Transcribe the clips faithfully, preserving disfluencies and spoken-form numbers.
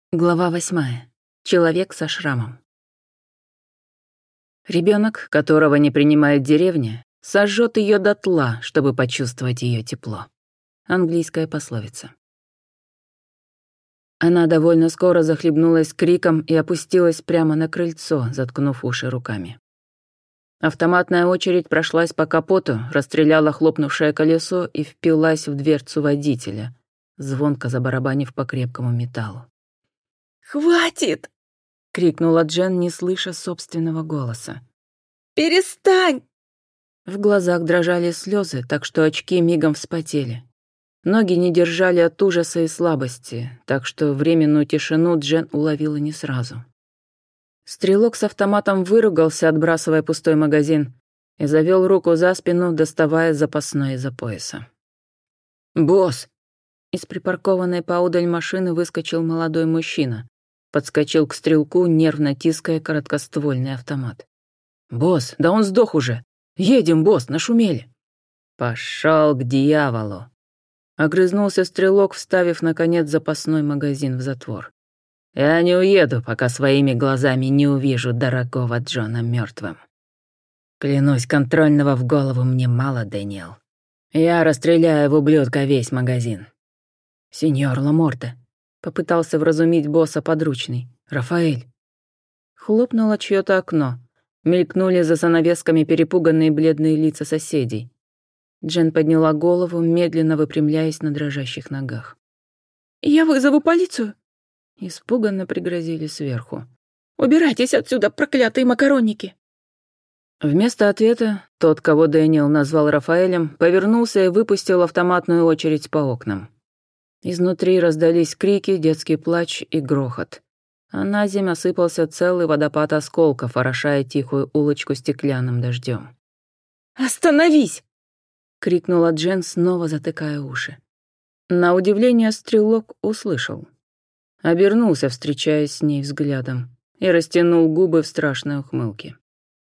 Глава восьмая. Человек со шрамом. Ребенок, которого не принимает деревня, сожжет ее дотла, чтобы почувствовать ее тепло. Английская пословица. Она довольно скоро захлебнулась криком и опустилась прямо на крыльцо, заткнув уши руками. Автоматная очередь прошлась по капоту, расстреляла хлопнувшее колесо и впилась в дверцу водителя, звонко забарабанив по крепкому металлу. «Хватит!» — крикнула Джен, не слыша собственного голоса. «Перестань!» В глазах дрожали слезы, так что очки мигом вспотели. Ноги не держали от ужаса и слабости, так что временную тишину Джен уловила не сразу. Стрелок с автоматом выругался, отбрасывая пустой магазин, и завел руку за спину, доставая запасной из-за пояса. «Босс!» Из припаркованной поодаль машины выскочил молодой мужчина. Подскочил к стрелку, нервно тиская короткоствольный автомат. «Босс, да он сдох уже! Едем, босс, нашумели!» «Пошел к дьяволу!» Огрызнулся стрелок, вставив, наконец, запасной магазин в затвор. «Я не уеду, пока своими глазами не увижу дорогого Джона мертвым. Клянусь, контрольного в голову мне мало, Дэниел. Я расстреляю в ублюдка весь магазин». «Сеньор Ламорте», — попытался вразумить босса подручный. «Рафаэль». Хлопнуло чьё-то окно. Мелькнули за занавесками перепуганные бледные лица соседей. Джен подняла голову, медленно выпрямляясь на дрожащих ногах. «Я вызову полицию!» Испуганно пригрозили сверху. «Убирайтесь отсюда, проклятые макаронники!» Вместо ответа тот, кого Дэниел назвал Рафаэлем, повернулся и выпустил автоматную очередь по окнам. Изнутри раздались крики, детский плач и грохот. А на землю осыпался целый водопад осколков, орошая тихую улочку стеклянным дождем. «Остановись!» — крикнула Джен, снова затыкая уши. На удивление стрелок услышал. Обернулся, встречаясь с ней взглядом, и растянул губы в страшной ухмылке.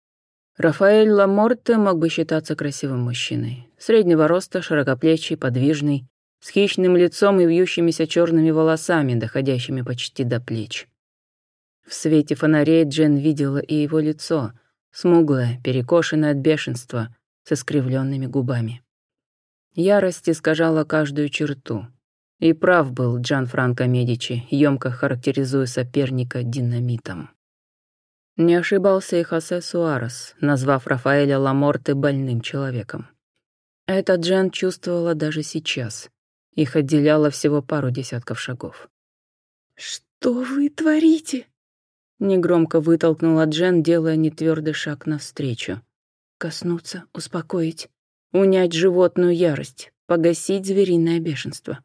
Рафаэль Ламорте мог бы считаться красивым мужчиной. Среднего роста, широкоплечий, подвижный, с хищным лицом и вьющимися черными волосами, доходящими почти до плеч. В свете фонарей Джен видела и его лицо, смуглое, перекошенное от бешенства, с искривленными губами. Ярость искажала каждую черту. И прав был Джанфранко Медичи, ёмко характеризуя соперника динамитом. Не ошибался и Хосе Суарес, назвав Рафаэля Ламорте больным человеком. Это Джен чувствовала даже сейчас. Их отделяло всего пару десятков шагов. «Что вы творите?» Негромко вытолкнула Джен, делая нетвёрдый шаг навстречу. Коснуться, успокоить, унять животную ярость, погасить звериное бешенство.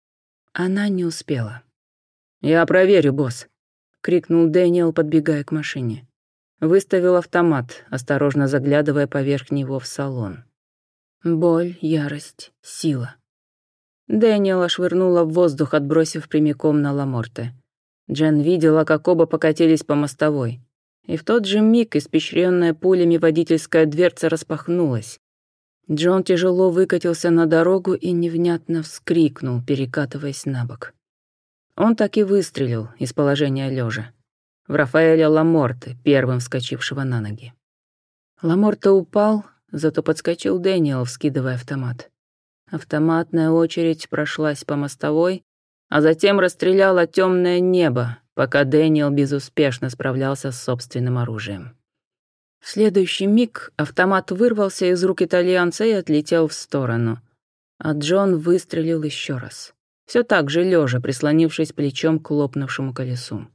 Она не успела. «Я проверю, босс», — крикнул Дэниел, подбегая к машине. Выставил автомат, осторожно заглядывая поверх него в салон. Боль, ярость, сила. Дэниела швырнула в воздух, отбросив прямиком на Ламорте. Джен видела, как оба покатились по мостовой. И в тот же миг испещренная пулями водительская дверца распахнулась. Джон тяжело выкатился на дорогу и невнятно вскрикнул, перекатываясь на бок. Он так и выстрелил из положения лежа. В Рафаэля Ламорте, первым вскочившего на ноги. Ламорте упал, зато подскочил Дэниел, вскидывая автомат. Автоматная очередь прошлась по мостовой, а затем расстреляла темное небо, пока Дэниел безуспешно справлялся с собственным оружием. В следующий миг автомат вырвался из рук итальянца и отлетел в сторону, а Джон выстрелил еще раз, все так же лежа, прислонившись плечом к лопнувшему колесу.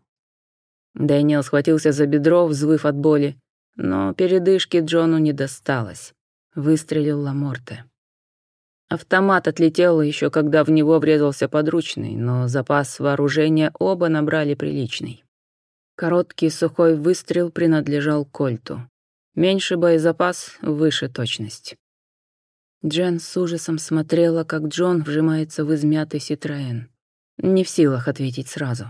Дэниел схватился за бедро, взвыв от боли, но передышки Джону не досталось. Выстрелил Ламорте. Автомат отлетел еще когда в него врезался подручный, но запас вооружения оба набрали приличный. Короткий сухой выстрел принадлежал Кольту. Меньше боезапас, выше точность. Джен с ужасом смотрела, как Джон вжимается в измятый Ситроэн. Не в силах ответить сразу.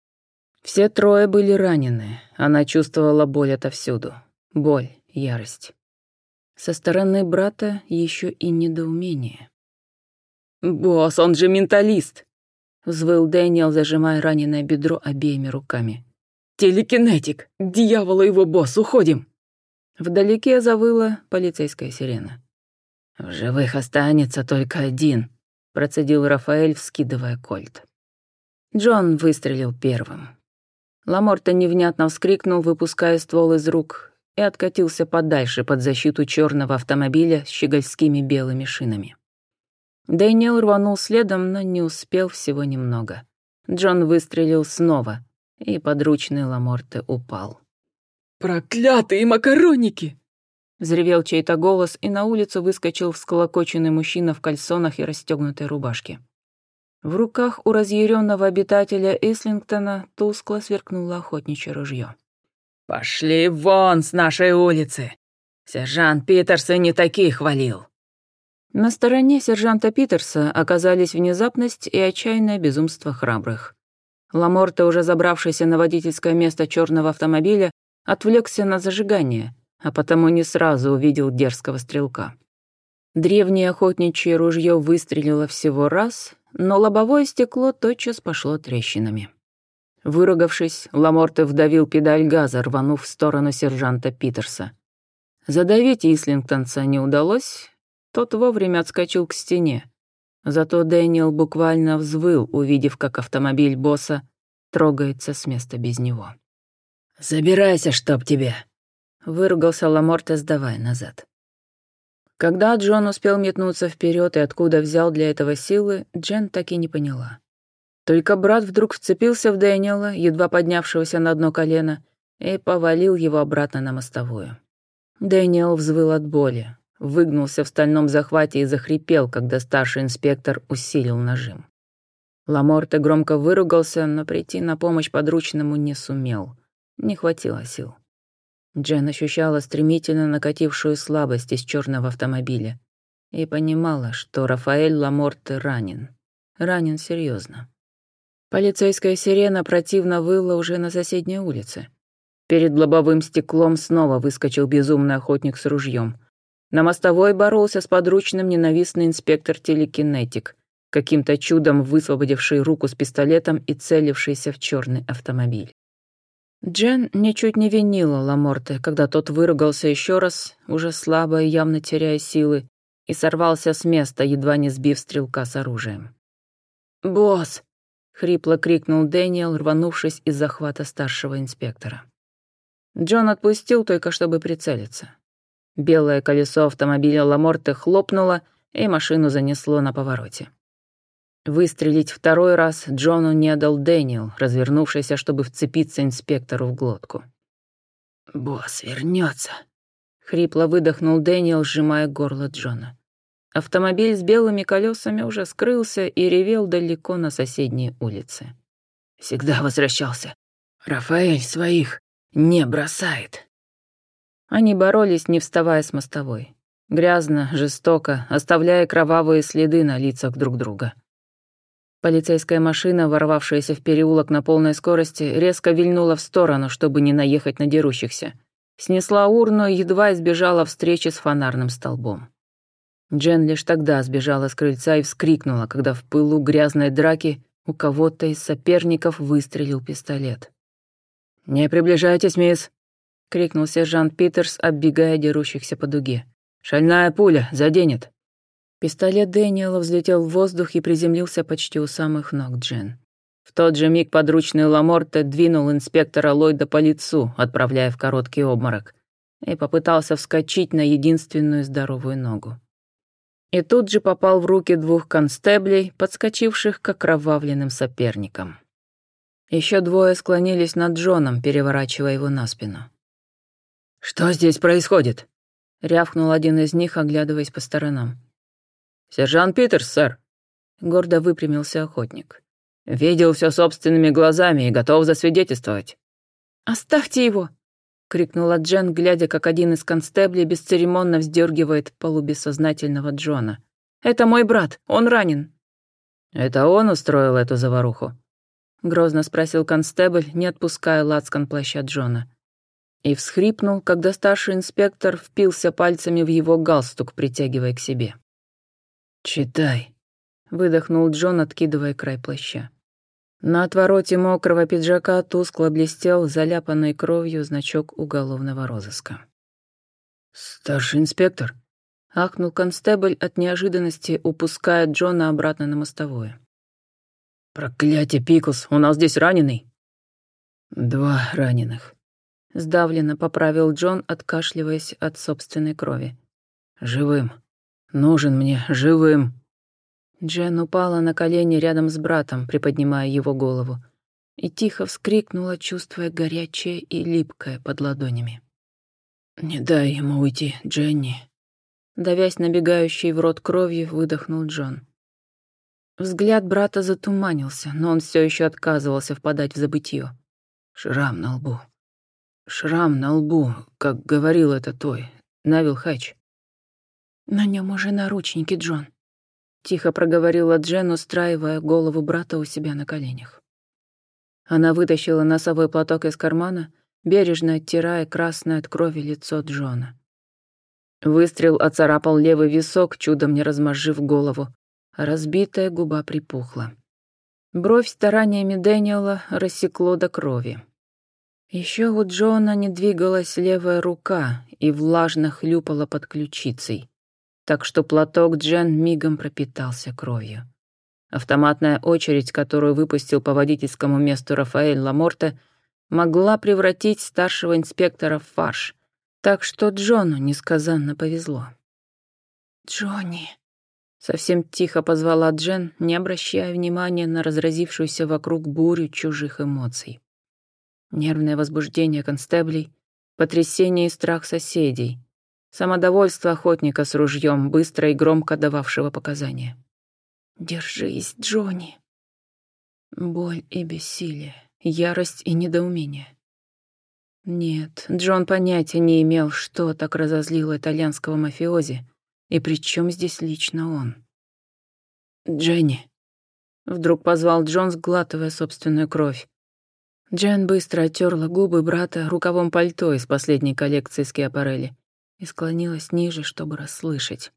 Все трое были ранены. Она чувствовала боль отовсюду. Боль, ярость. Со стороны брата еще и недоумение. «Босс, он же менталист!» взвыл Дэниел, зажимая раненое бедро обеими руками. «Телекинетик! К дьяволу его, босс, уходим!» Вдалеке завыла полицейская сирена. «В живых останется только один», — процедил Рафаэль, вскидывая кольт. Джон выстрелил первым. Ламорте невнятно вскрикнул, выпуская ствол из рук, и откатился подальше под защиту черного автомобиля с щегольскими белыми шинами. Дэниел рванул следом, но не успел всего немного. Джон выстрелил снова, и подручный Ламорте упал. «Проклятые макаронники!» Взревел чей-то голос, и на улицу выскочил всколокоченный мужчина в кальсонах и расстегнутой рубашке. В руках у разъяренного обитателя Ислингтона тускло сверкнуло охотничье ружье. «Пошли вон с нашей улицы! Сержант Питерс и не таких хвалил!» На стороне сержанта Питерса оказались внезапность и отчаянное безумство храбрых. Ламорте, уже забравшийся на водительское место черного автомобиля, отвлекся на зажигание, а потому не сразу увидел дерзкого стрелка. Древнее охотничье ружье выстрелило всего раз, но лобовое стекло тотчас пошло трещинами. Выругавшись, Ламорте вдавил педаль газа, рванув в сторону сержанта Питерса. Задавить Ислингтонца не удалось, тот вовремя отскочил к стене. Зато Дэниел буквально взвыл, увидев, как автомобиль босса трогается с места без него. «Забирайся, чтоб тебе!» — выругался Ламорте, сдавая назад. Когда Джон успел метнуться вперед и откуда взял для этого силы, Джен так и не поняла. Только брат вдруг вцепился в Дэниела, едва поднявшегося на одно колено, и повалил его обратно на мостовую. Дэниел взвыл от боли, выгнулся в стальном захвате и захрипел, когда старший инспектор усилил нажим. Ламорте громко выругался, но прийти на помощь подручному не сумел. Не хватило сил. Джен ощущала стремительно накатившую слабость из черного автомобиля и понимала, что Рафаэль Ламорте ранен. Ранен серьезно. Полицейская сирена противно выла уже на соседней улице. Перед лобовым стеклом снова выскочил безумный охотник с ружьем. На мостовой боролся с подручным ненавистный инспектор-телекинетик, каким-то чудом высвободивший руку с пистолетом и целившийся в черный автомобиль. Джен ничуть не винила Ламорте, когда тот выругался еще раз, уже слабо и явно теряя силы, и сорвался с места, едва не сбив стрелка с оружием. «Босс!» — хрипло крикнул Дэниел, рванувшись из захвата старшего инспектора. Джон отпустил только, чтобы прицелиться. Белое колесо автомобиля Ламорте хлопнуло, и машину занесло на повороте. Выстрелить второй раз Джону не дал Дэниел, развернувшийся, чтобы вцепиться инспектору в глотку. «Босс вернется, хрипло выдохнул Дэниел, сжимая горло Джона. Автомобиль с белыми колесами уже скрылся и ревел далеко на соседней улице. «Всегда возвращался. Рафаэль своих не бросает». Они боролись, не вставая с мостовой. Грязно, жестоко, оставляя кровавые следы на лицах друг друга. Полицейская машина, ворвавшаяся в переулок на полной скорости, резко вильнула в сторону, чтобы не наехать на дерущихся. Снесла урну и едва избежала встречи с фонарным столбом. Джен лишь тогда сбежала с крыльца и вскрикнула, когда в пылу грязной драки у кого-то из соперников выстрелил пистолет. «Не приближайтесь, мисс!» — крикнул сержант Питерс, оббегая дерущихся по дуге. «Шальная пуля заденет!» Пистолет Дэниела взлетел в воздух и приземлился почти у самых ног Джен. В тот же миг подручный Ламорте двинул инспектора Ллойда по лицу, отправляя в короткий обморок, и попытался вскочить на единственную здоровую ногу. И тут же попал в руки двух констеблей, подскочивших к окровавленным соперникам. Еще двое склонились над Джоном, переворачивая его на спину. «Что здесь происходит?» — рявкнул один из них, оглядываясь по сторонам. «Сержант Питерс, сэр», — гордо выпрямился охотник. «Видел все собственными глазами и готов засвидетельствовать». «Оставьте его!» — крикнула Джен, глядя, как один из констеблей бесцеремонно вздергивает полубессознательного Джона. «Это мой брат, он ранен». «Это он устроил эту заваруху?» — грозно спросил констебль, не отпуская лацкан плаща Джона. И всхрипнул, когда старший инспектор впился пальцами в его галстук, притягивая к себе. «Читай», — выдохнул Джон, откидывая край плаща. На отвороте мокрого пиджака тускло блестел заляпанной кровью значок уголовного розыска. «Старший инспектор», — ахнул констебль от неожиданности, упуская Джона обратно на мостовую. «Проклятие, Пиклз, у нас здесь раненый». «Два раненых», — сдавленно поправил Джон, откашливаясь от собственной крови. «Живым. Нужен мне живым». Джен упала на колени рядом с братом, приподнимая его голову, и тихо вскрикнула, чувствуя горячее и липкое под ладонями. «Не дай ему уйти, Дженни», — давясь набегающей в рот кровью, выдохнул Джон. Взгляд брата затуманился, но он все еще отказывался впадать в забытье. «Шрам на лбу. Шрам на лбу, как говорил это твой, Невил Хэтч». «На нем уже наручники, Джон», — тихо проговорила Джен, устраивая голову брата у себя на коленях. Она вытащила носовой платок из кармана, бережно оттирая красное от крови лицо Джона. Выстрел оцарапал левый висок, чудом не размозжив голову, а разбитая губа припухла. Бровь стараниями Дэниела рассекло до крови. Еще у Джона не двигалась левая рука и влажно хлюпала под ключицей, так что платок Джен мигом пропитался кровью. Автоматная очередь, которую выпустил по водительскому месту Рафаэль Ламорте, могла превратить старшего инспектора в фарш, так что Джону несказанно повезло. «Джонни!» — совсем тихо позвала Джен, не обращая внимания на разразившуюся вокруг бурю чужих эмоций. Нервное возбуждение констеблей, потрясение и страх соседей, самодовольство охотника с ружьем, быстро и громко дававшего показания. «Держись, Джонни!» Боль и бессилие, ярость и недоумение. Нет, Джон понятия не имел, что так разозлило итальянского мафиози, и при чем здесь лично он. «Дженни!» — вдруг позвал Джон, сглатывая собственную кровь. Джен быстро оттерла губы брата рукавом пальто из последней коллекции Скиапарелли и склонилась ниже, чтобы расслышать.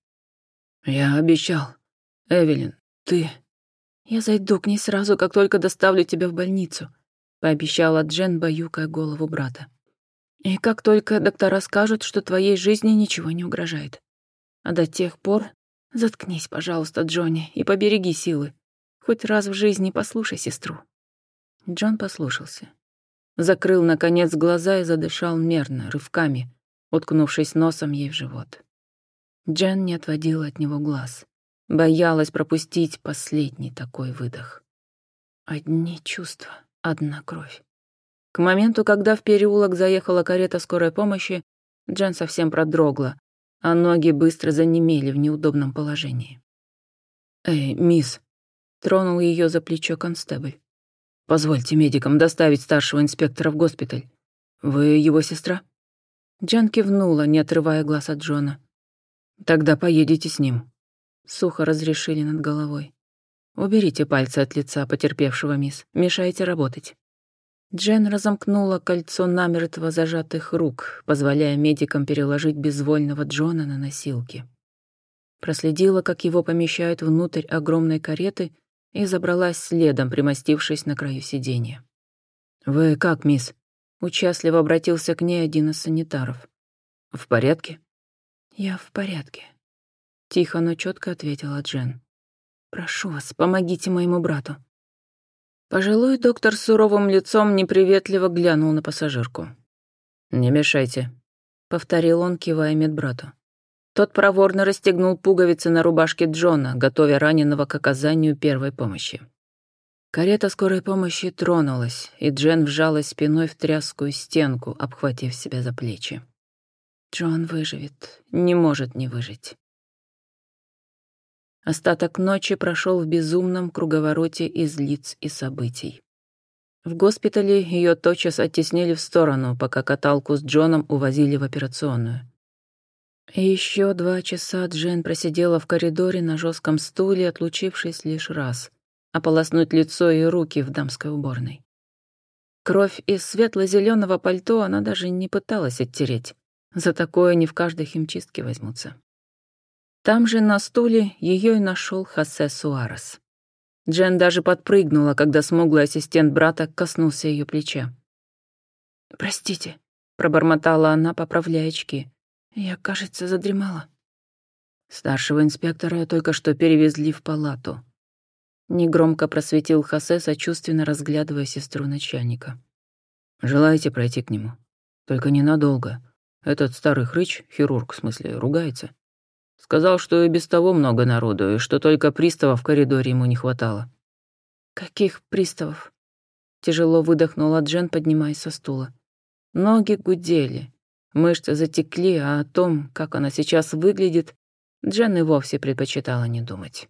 «Я обещал. Эвелин, ты...» «Я зайду к ней сразу, как только доставлю тебя в больницу», — пообещала Джен, баюкая голову брата. «И как только доктора скажут, что твоей жизни ничего не угрожает. А до тех пор заткнись, пожалуйста, Джонни, и побереги силы. Хоть раз в жизни послушай сестру». Джон послушался. Закрыл, наконец, глаза и задышал мерно, рывками, уткнувшись носом ей в живот. Джен не отводила от него глаз. Боялась пропустить последний такой выдох. Одни чувства, одна кровь. К моменту, когда в переулок заехала карета скорой помощи, Джен совсем продрогла, а ноги быстро занемели в неудобном положении. «Эй, мисс!» — тронул ее за плечо констебль. «Позвольте медикам доставить старшего инспектора в госпиталь. Вы его сестра?» Джен кивнула, не отрывая глаз от Джона. «Тогда поедете с ним», — сухо разрешили над головой. «Уберите пальцы от лица потерпевшего, мисс. Мешаете работать». Джен разомкнула кольцо намертво зажатых рук, позволяя медикам переложить безвольного Джона на носилки. Проследила, как его помещают внутрь огромной кареты, и забралась следом, примостившись на краю сиденья. «Вы как, мисс?» — участливо обратился к ней один из санитаров. «В порядке?» «Я в порядке», — тихо, но четко ответила Джен. «Прошу вас, помогите моему брату». Пожилой доктор с суровым лицом неприветливо глянул на пассажирку. «Не мешайте», — повторил он, кивая медбрату. Тот проворно расстегнул пуговицы на рубашке Джона, готовя раненого к оказанию первой помощи. Карета скорой помощи тронулась, и Джен вжалась спиной в тряскую стенку, обхватив себя за плечи. Джон выживет, не может не выжить. Остаток ночи прошел в безумном круговороте из лиц и событий. В госпитале ее тотчас оттеснили в сторону, пока каталку с Джоном увозили в операционную. И еще два часа Джен просидела в коридоре на жестком стуле, отлучившись лишь раз, ополоснуть лицо и руки в дамской уборной. Кровь из светло-зеленого пальто она даже не пыталась оттереть. За такое не в каждой химчистке возьмутся. Там же на стуле ее и нашел Хосе Суарес. Джен даже подпрыгнула, когда смуглый ассистент брата коснулся ее плеча. «Простите», — пробормотала она, поправляя очки. «Я, кажется, задремала». Старшего инспектора только что перевезли в палату. Негромко просветил Хосе, сочувственно разглядывая сестру начальника. «Желаете пройти к нему? Только ненадолго. Этот старый хрыч, хирург в смысле, ругается. Сказал, что и без того много народу, и что только приставов в коридоре ему не хватало». «Каких приставов?» Тяжело выдохнула Джен, поднимаясь со стула. Ноги гудели, мышцы затекли, а о том, как она сейчас выглядит, Джен и вовсе предпочитала не думать.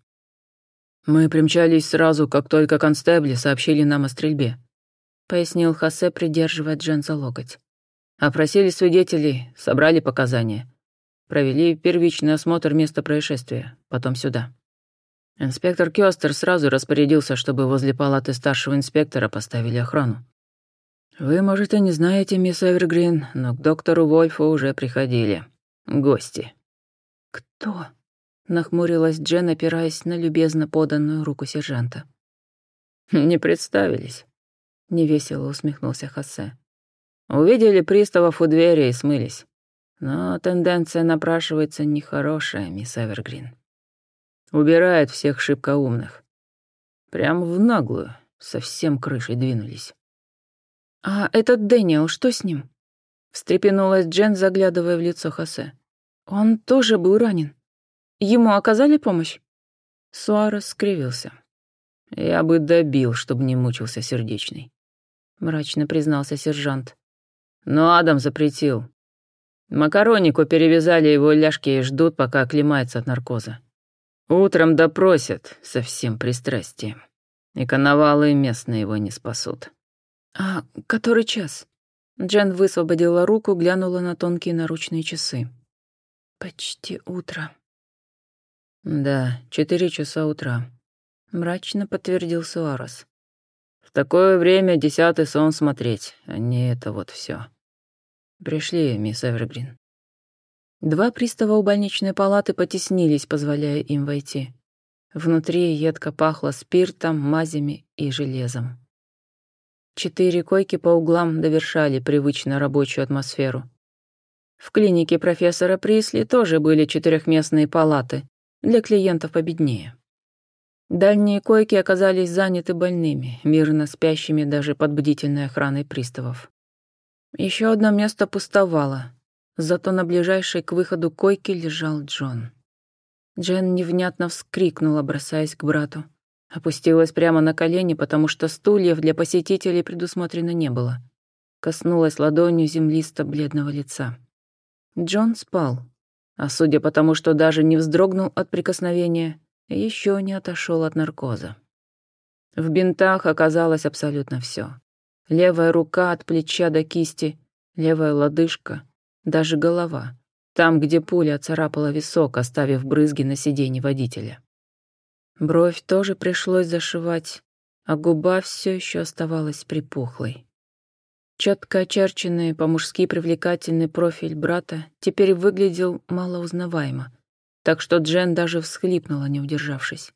«Мы примчались сразу, как только констебли сообщили нам о стрельбе», — пояснил Хосе, придерживая Джен за локоть. «Опросили свидетелей, собрали показания. Провели первичный осмотр места происшествия, потом сюда. Инспектор Кёстер сразу распорядился, чтобы возле палаты старшего инспектора поставили охрану. Вы, может, и не знаете, мисс Эвергрин, но к доктору Вольфу уже приходили. Гости». «Кто?» — нахмурилась Джен, опираясь на любезно поданную руку сержанта. «Не представились», — невесело усмехнулся Хосе. «Увидели приставов у двери и смылись. Но тенденция напрашивается нехорошая, мисс Эвергрин. Убирает всех шибко умных. Прям в наглую, совсем крышей двинулись». «А этот Дэниел, что с ним?» — встрепенулась Джен, заглядывая в лицо Хосе. «Он тоже был ранен. Ему оказали помощь?» Суарес скривился. «Я бы добил, чтобы не мучился сердечный», — мрачно признался сержант. «Но Адам запретил. Макаронику перевязали его ляжки и ждут, пока оклемается от наркоза. Утром допросят со всем пристрастием. И коновалы местные его не спасут». «А который час?» Джен высвободила руку, глянула на тонкие наручные часы. «Почти утро». «Да, четыре часа утра», — мрачно подтвердил Суарес. «В такое время десятый сон смотреть, а не это вот все. Пришли, мисс Эвергрин». Два пристава у больничной палаты потеснились, позволяя им войти. Внутри едко пахло спиртом, мазями и железом. Четыре койки по углам довершали привычно рабочую атмосферу. В клинике профессора Присли тоже были четырехместные палаты для клиентов победнее. Дальние койки оказались заняты больными, мирно спящими даже под бдительной охраной приставов. Еще одно место пустовало, зато на ближайшей к выходу койке лежал Джон. Джен невнятно вскрикнула, бросаясь к брату. Опустилась прямо на колени, потому что стульев для посетителей предусмотрено не было. Коснулась ладонью землисто-бледного лица. Джон спал, а судя по тому, что даже не вздрогнул от прикосновения, еще не отошел от наркоза. В бинтах оказалось абсолютно все. Левая рука от плеча до кисти, левая лодыжка, даже голова, там, где пуля царапала висок, оставив брызги на сиденье водителя. Бровь тоже пришлось зашивать, а губа все еще оставалась припухлой. Четко очерченный, по-мужски привлекательный профиль брата теперь выглядел малоузнаваемо, так что Джен даже всхлипнула, не удержавшись.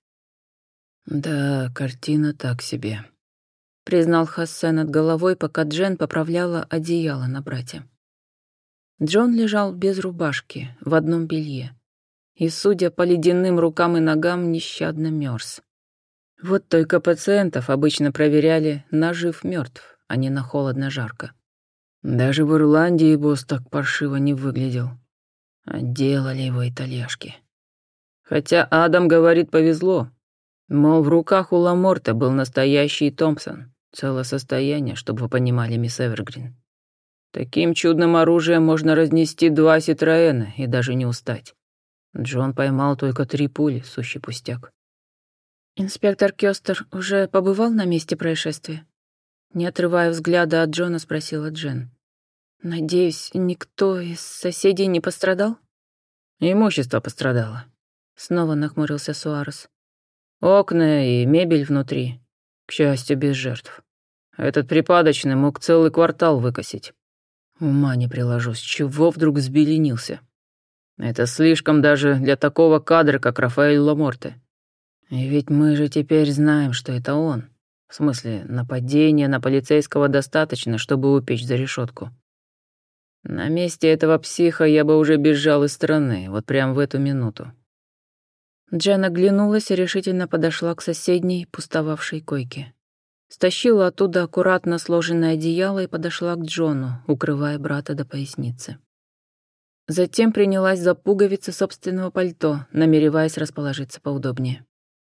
«Да, картина так себе», — признал Хосе над головой, пока Джен поправляла одеяло на брате. Джон лежал без рубашки, в одном белье, и, судя по ледяным рукам и ногам, нещадно мерз. Вот только пациентов обычно проверяли на жив-мертв, а не на холодно-жарко. Даже в Ирландии босс так паршиво не выглядел. А делали его итальяшки. Хотя Адам говорит, повезло. Мол, в руках у Ламорта был настоящий Томпсон. Целое состояние, чтобы вы понимали, мисс Эвергрин. Таким чудным оружием можно разнести два Ситроэна и даже не устать. Джон поймал только три пули, сущий пустяк. «Инспектор Кёстер уже побывал на месте происшествия?» Не отрывая взгляда от Джона, спросила Джен. «Надеюсь, никто из соседей не пострадал?» «Имущество пострадало», — снова нахмурился Суарес. «Окна и мебель внутри, к счастью, без жертв. Этот припадочный мог целый квартал выкосить. Ума не приложу, с чего вдруг взбеленился. Это слишком даже для такого кадра, как Рафаэль Ламорте. И ведь мы же теперь знаем, что это он. В смысле, нападения на полицейского достаточно, чтобы упечь за решетку. На месте этого психа я бы уже бежал из страны, вот прям в эту минуту. Джен оглянулась и решительно подошла к соседней, пустовавшей койке. Стащила оттуда аккуратно сложенное одеяло и подошла к Джону, укрывая брата до поясницы. Затем принялась за пуговицы собственного пальто, намереваясь расположиться поудобнее.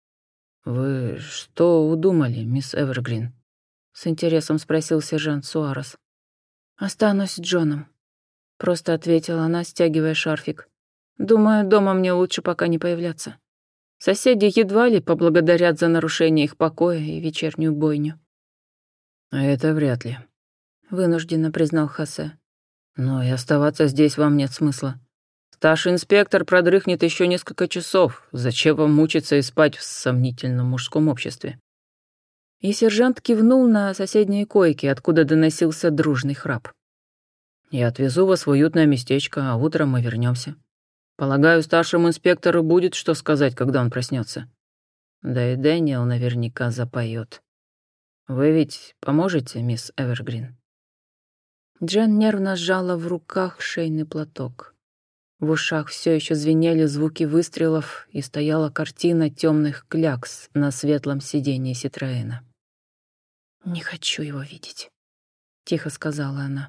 «Вы что удумали, мисс Эвергрин?» — с интересом спросил сержант Суарес. «Останусь с Джоном», — просто ответила она, стягивая шарфик. «Думаю, дома мне лучше пока не появляться. Соседи едва ли поблагодарят за нарушение их покоя и вечернюю бойню». «Это вряд ли», — вынужденно признал Хосе. «Но и оставаться здесь вам нет смысла. Старший инспектор продрыхнет еще несколько часов. Зачем вам мучиться и спать в сомнительном мужском обществе?» И сержант кивнул на соседние койки, откуда доносился дружный храп. «Я отвезу вас в уютное местечко, а утром мы вернемся. Полагаю, старшему инспектору будет что сказать, когда он проснется. Да и Дэниел наверняка запоет. Вы ведь поможете, мисс Эвергрин?» Джен нервно сжала в руках шейный платок. В ушах все еще звенели звуки выстрелов, и стояла картина темных клякс на светлом сиденье Ситроэна. «Не хочу его видеть», — тихо сказала она.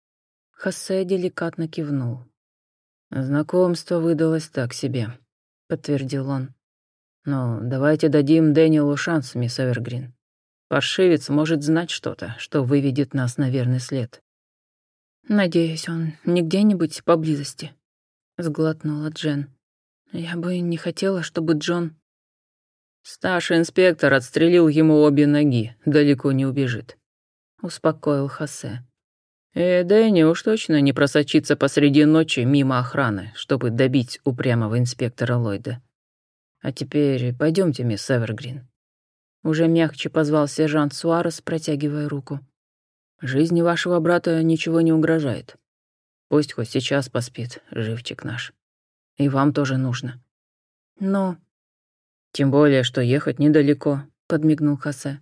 Хосе деликатно кивнул. «Знакомство выдалось так себе», — подтвердил он. «Но давайте дадим Дэниелу шанс, мисс Эвергрин. Паршивец может знать что-то, что выведет нас на верный след». «Надеюсь, он не где-нибудь поблизости», — сглотнула Джен. «Я бы не хотела, чтобы Джон...» «Старший инспектор отстрелил ему обе ноги, далеко не убежит», — успокоил Хосе. «И Дэнни уж точно не просочится посреди ночи мимо охраны, чтобы добить упрямого инспектора Ллойда. А теперь пойдемте, мисс Эвергрин». Уже мягче позвал сержант Суарес, протягивая руку. «Жизни вашего брата ничего не угрожает. Пусть хоть сейчас поспит, живчик наш. И вам тоже нужно». «Но...» «Тем более, что ехать недалеко», — подмигнул Хосе.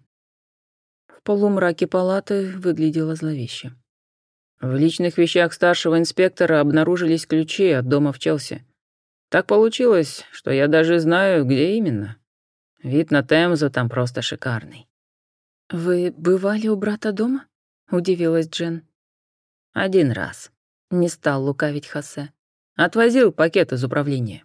В полумраке палаты выглядело зловеще. В личных вещах старшего инспектора обнаружились ключи от дома в Челси. Так получилось, что я даже знаю, где именно. Вид на Темзу там просто шикарный». «Вы бывали у брата дома?» — удивилась Джен. «Один раз», — не стал лукавить Хосе. «Отвозил пакет из управления».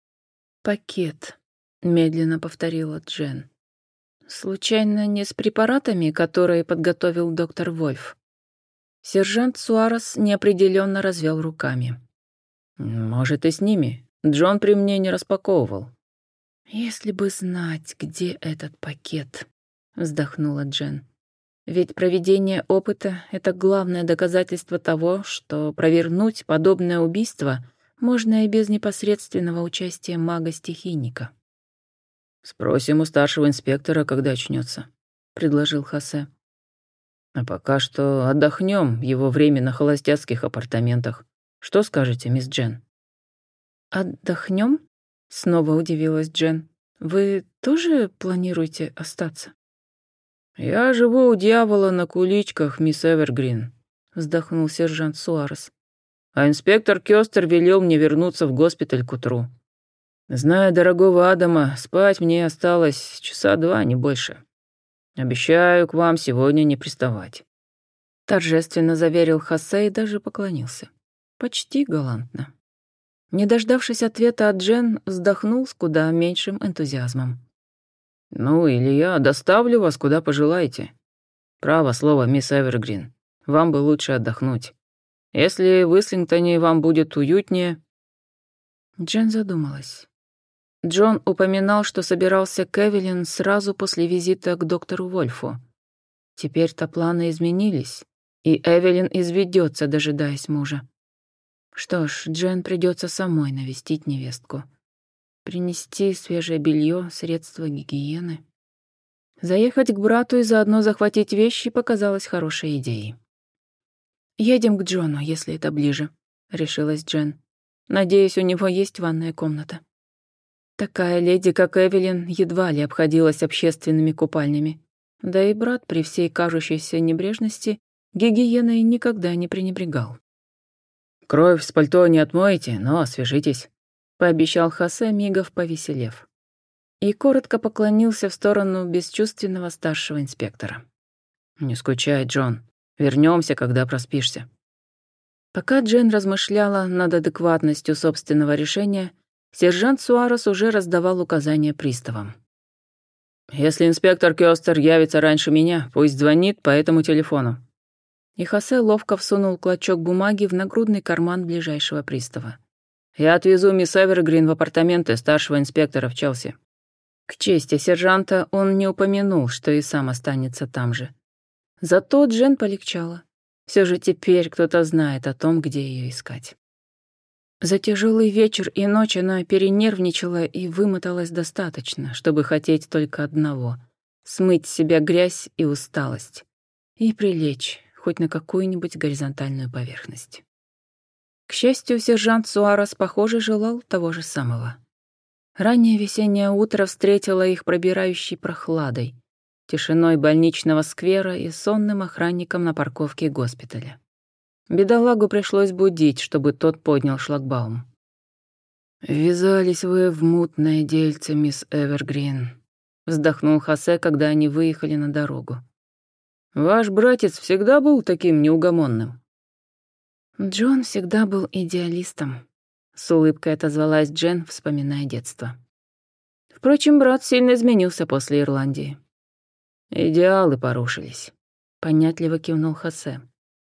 «Пакет», — медленно повторила Джен. «Случайно не с препаратами, которые подготовил доктор Вольф?» Сержант Суарес неопределенно развел руками. «Может, и с ними. Джон при мне не распаковывал». «Если бы знать, где этот пакет», — вздохнула Джен. «Ведь проведение опыта — это главное доказательство того, что провернуть подобное убийство можно и без непосредственного участия мага-стихийника». «Спросим у старшего инспектора, когда очнется», — предложил Хосе. «А пока что отдохнем в его временно холостяцких апартаментах. Что скажете, мисс Джен?» «Отдохнем?» — снова удивилась Джен. «Вы тоже планируете остаться?» «Я живу у дьявола на куличках, мисс Эвергрин», — вздохнул сержант Суарес. «А инспектор Кёстер велел мне вернуться в госпиталь к утру. Зная дорогого Адама, спать мне осталось часа два, не больше. Обещаю к вам сегодня не приставать». Торжественно заверил Хосе и даже поклонился. Почти галантно. Не дождавшись ответа от Джен, вздохнул с куда меньшим энтузиазмом. «Ну, или я доставлю вас, куда пожелаете. Право слово, мисс Эвергрин, вам бы лучше отдохнуть. Если в Ислингтоне вам будет уютнее...» Джен задумалась. Джон упоминал, что собирался к Эвелин сразу после визита к доктору Вольфу. Теперь-то планы изменились, и Эвелин изведется, дожидаясь мужа. Что ж, Джен придется самой навестить невестку. Принести свежее белье, средства гигиены. Заехать к брату и заодно захватить вещи показалось хорошей идеей. «Едем к Джону, если это ближе», — решилась Джен. «Надеюсь, у него есть ванная комната». Такая леди, как Эвелин, едва ли обходилась общественными купальнями. Да и брат при всей кажущейся небрежности гигиеной никогда не пренебрегал. «Кровь с пальто не отмоете, но освежитесь», — пообещал Хосе, мигов повеселев. И коротко поклонился в сторону бесчувственного старшего инспектора. «Не скучай, Джон. Вернемся, когда проспишься». Пока Джен размышляла над адекватностью собственного решения, сержант Суарес уже раздавал указания приставам. «Если инспектор Кёстер явится раньше меня, пусть звонит по этому телефону». И Хосе ловко всунул клочок бумаги в нагрудный карман ближайшего пристава. «Я отвезу мисс Эвергрин в апартаменты старшего инспектора в Челси». К чести сержанта он не упомянул, что и сам останется там же. Зато Джен полегчала. Все же теперь кто-то знает о том, где ее искать. За тяжелый вечер и ночь она перенервничала и вымоталась достаточно, чтобы хотеть только одного — смыть с себя грязь и усталость и прилечь хоть на какую-нибудь горизонтальную поверхность. К счастью, сержант Суарес, похоже, желал того же самого. Раннее весеннее утро встретило их пробирающей прохладой, тишиной больничного сквера и сонным охранником на парковке госпиталя. Бедолагу пришлось будить, чтобы тот поднял шлагбаум. «Ввязались вы в мутное дельце, мисс Эвергрин», — вздохнул Хосе, когда они выехали на дорогу. «Ваш братец всегда был таким неугомонным?» «Джон всегда был идеалистом», — с улыбкой отозвалась Джен, вспоминая детство. Впрочем, брат сильно изменился после Ирландии. «Идеалы порушились», — понятливо кивнул Хосе.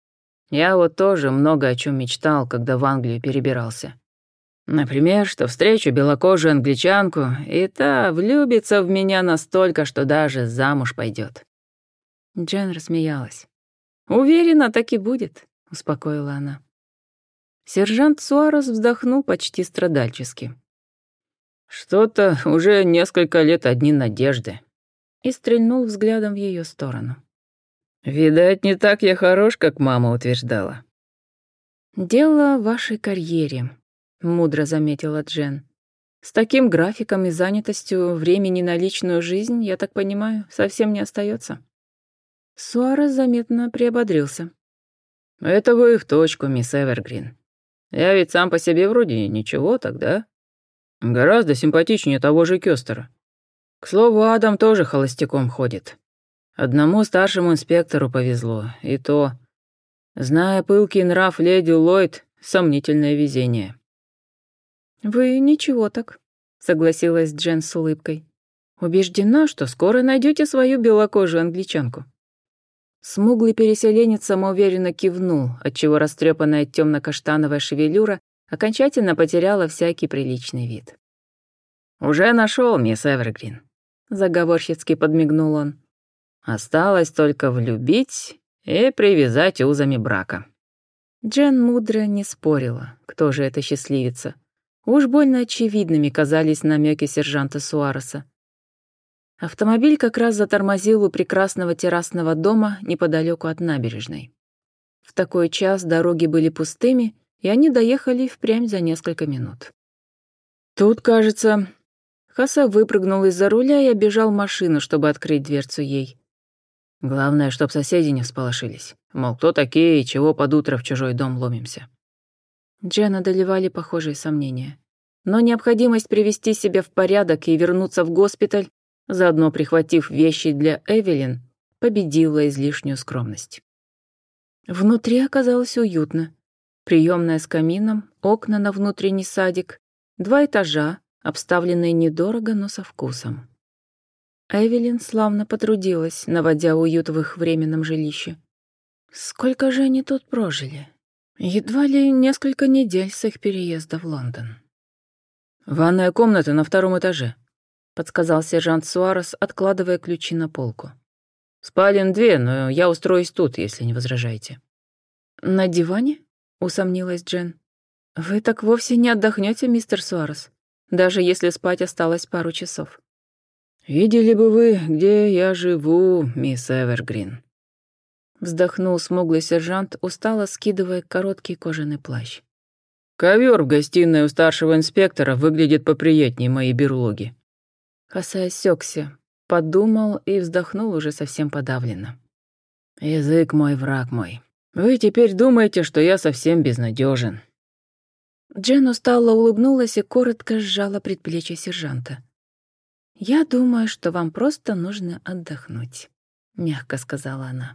«Я вот тоже много о чем мечтал, когда в Англию перебирался. Например, что встречу белокожую англичанку, и та влюбится в меня настолько, что даже замуж пойдет». Джен рассмеялась. «Уверена, так и будет», — успокоила она. Сержант Суарес вздохнул почти страдальчески. «Что-то уже несколько лет одни надежды», и стрельнул взглядом в ее сторону. «Видать, не так я хорош, как мама утверждала». «Дело в вашей карьере», — мудро заметила Джен. «С таким графиком и занятостью времени на личную жизнь, я так понимаю, совсем не остается». Суарес заметно приободрился. «Это вы в точку, мисс Эвергрин. Я ведь сам по себе вроде ничего тогда. Гораздо симпатичнее того же Кёстера. К слову, Адам тоже холостяком ходит. Одному старшему инспектору повезло, и то, зная пылкий нрав леди Ллойд, сомнительное везение». «Вы ничего так», — согласилась Джен с улыбкой. «Убеждена, что скоро найдете свою белокожую англичанку». Смуглый переселенец самоуверенно кивнул, отчего растрепанная темно-каштановая шевелюра окончательно потеряла всякий приличный вид. «Уже нашел, мисс Эвергрин», — заговорщицки подмигнул он. «Осталось только влюбить и привязать узами брака». Джен мудро не спорила, кто же эта счастливица. Уж больно очевидными казались намеки сержанта Суареса. Автомобиль как раз затормозил у прекрасного террасного дома неподалеку от набережной. В такой час дороги были пустыми, и они доехали впрямь за несколько минут. «Тут, кажется...» Хосе выпрыгнул из-за руля и обежал машину, чтобы открыть дверцу ей. «Главное, чтоб соседи не всполошились. Мол, кто такие и чего под утро в чужой дом ломимся?» Джен одолевали похожие сомнения. Но необходимость привести себя в порядок и вернуться в госпиталь, заодно прихватив вещи для Эвелин, победила излишнюю скромность. Внутри оказалось уютно. Приемная с камином, окна на внутренний садик, два этажа, обставленные недорого, но со вкусом. Эвелин славно потрудилась, наводя уют в их временном жилище. Сколько же они тут прожили? Едва ли несколько недель с их переезда в Лондон. «Ванная комната на втором этаже», — подсказал сержант Суарес, откладывая ключи на полку. «Спален две, но я устроюсь тут, если не возражаете». «На диване?» — усомнилась Джен. «Вы так вовсе не отдохнете, мистер Суарес, даже если спать осталось пару часов». «Видели бы вы, где я живу, мисс Эвергрин», — вздохнул смуглый сержант, устало скидывая короткий кожаный плащ. Ковер в гостиной у старшего инспектора выглядит поприятнее моей берлоги». Хосе осекся, подумал и вздохнул уже совсем подавленно. «Язык мой, враг мой. Вы теперь думаете, что я совсем безнадежен. Джен устало улыбнулась и коротко сжала предплечье сержанта. «Я думаю, что вам просто нужно отдохнуть», — мягко сказала она.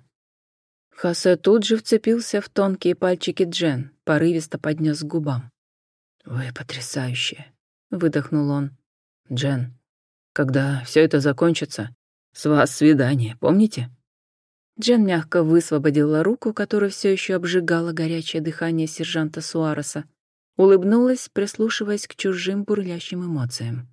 Хосе тут же вцепился в тонкие пальчики Джен, порывисто поднес к губам. «Вы потрясающие», — выдохнул он. «Джен, когда все это закончится, с вас свидание, помните?» Джен мягко высвободила руку, которую все еще обжигало горячее дыхание сержанта Суареса, улыбнулась, прислушиваясь к чужим бурлящим эмоциям.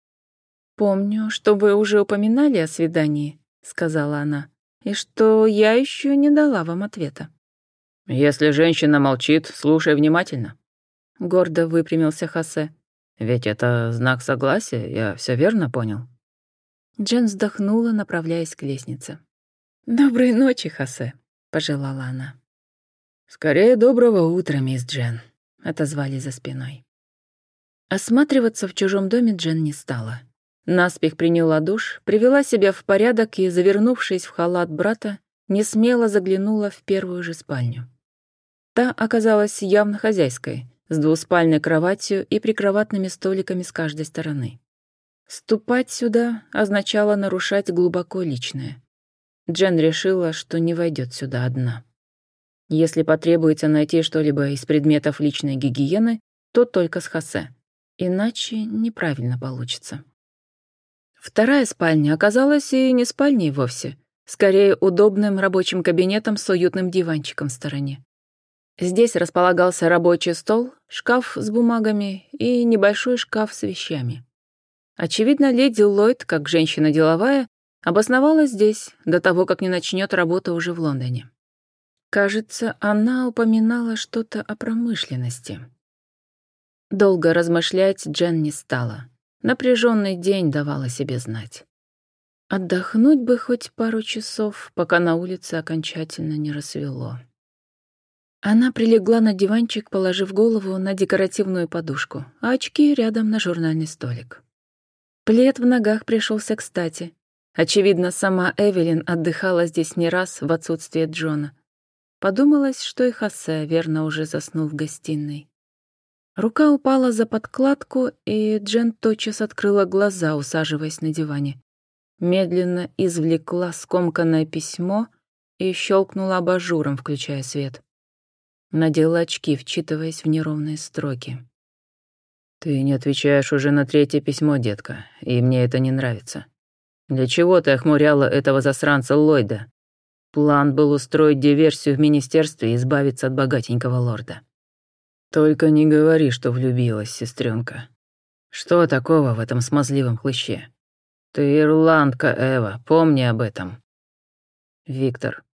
«Помню, что вы уже упоминали о свидании», — сказала она, «и что я еще не дала вам ответа». «Если женщина молчит, слушай внимательно», — гордо выпрямился Хосе. «Ведь это знак согласия, я все верно понял?» Джен вздохнула, направляясь к лестнице. «Доброй ночи, Хосе», — пожелала она. «Скорее доброго утра, мисс Джен», — отозвали за спиной. Осматриваться в чужом доме Джен не стала. Наспех приняла душ, привела себя в порядок и, завернувшись в халат брата, несмело заглянула в первую же спальню. Та оказалась явно хозяйской, с двуспальной кроватью и прикроватными столиками с каждой стороны. Ступать сюда означало нарушать глубоко личное. Джен решила, что не войдет сюда одна. Если потребуется найти что-либо из предметов личной гигиены, то только с Хосе. Иначе неправильно получится. Вторая спальня оказалась и не спальней вовсе, скорее удобным рабочим кабинетом с уютным диванчиком в стороне. Здесь располагался рабочий стол, шкаф с бумагами и небольшой шкаф с вещами. Очевидно, леди Ллойд, как женщина деловая, обосновалась здесь до того, как не начнет работу уже в Лондоне. Кажется, она упоминала что-то о промышленности. Долго размышлять Джен не стала. Напряженный день давал о себе знать. Отдохнуть бы хоть пару часов, пока на улице окончательно не рассвело. Она прилегла на диванчик, положив голову на декоративную подушку, а очки рядом на журнальный столик. Плед в ногах пришелся кстати. Очевидно, сама Эвелин отдыхала здесь не раз в отсутствие Джона. Подумалось, что и Хосе верно уже заснул в гостиной. Рука упала за подкладку, и Джен тотчас открыла глаза, усаживаясь на диване. Медленно извлекла скомканное письмо и щелкнула абажуром, включая свет. Надела очки, вчитываясь в неровные строки. «Ты не отвечаешь уже на третье письмо, детка, и мне это не нравится. Для чего ты охмуряла этого засранца Ллойда? План был устроить диверсию в министерстве и избавиться от богатенького лорда. Только не говори, что влюбилась, сестренка. Что такого в этом смазливом хлыще? Ты ирландка, Эва, помни об этом. Виктор,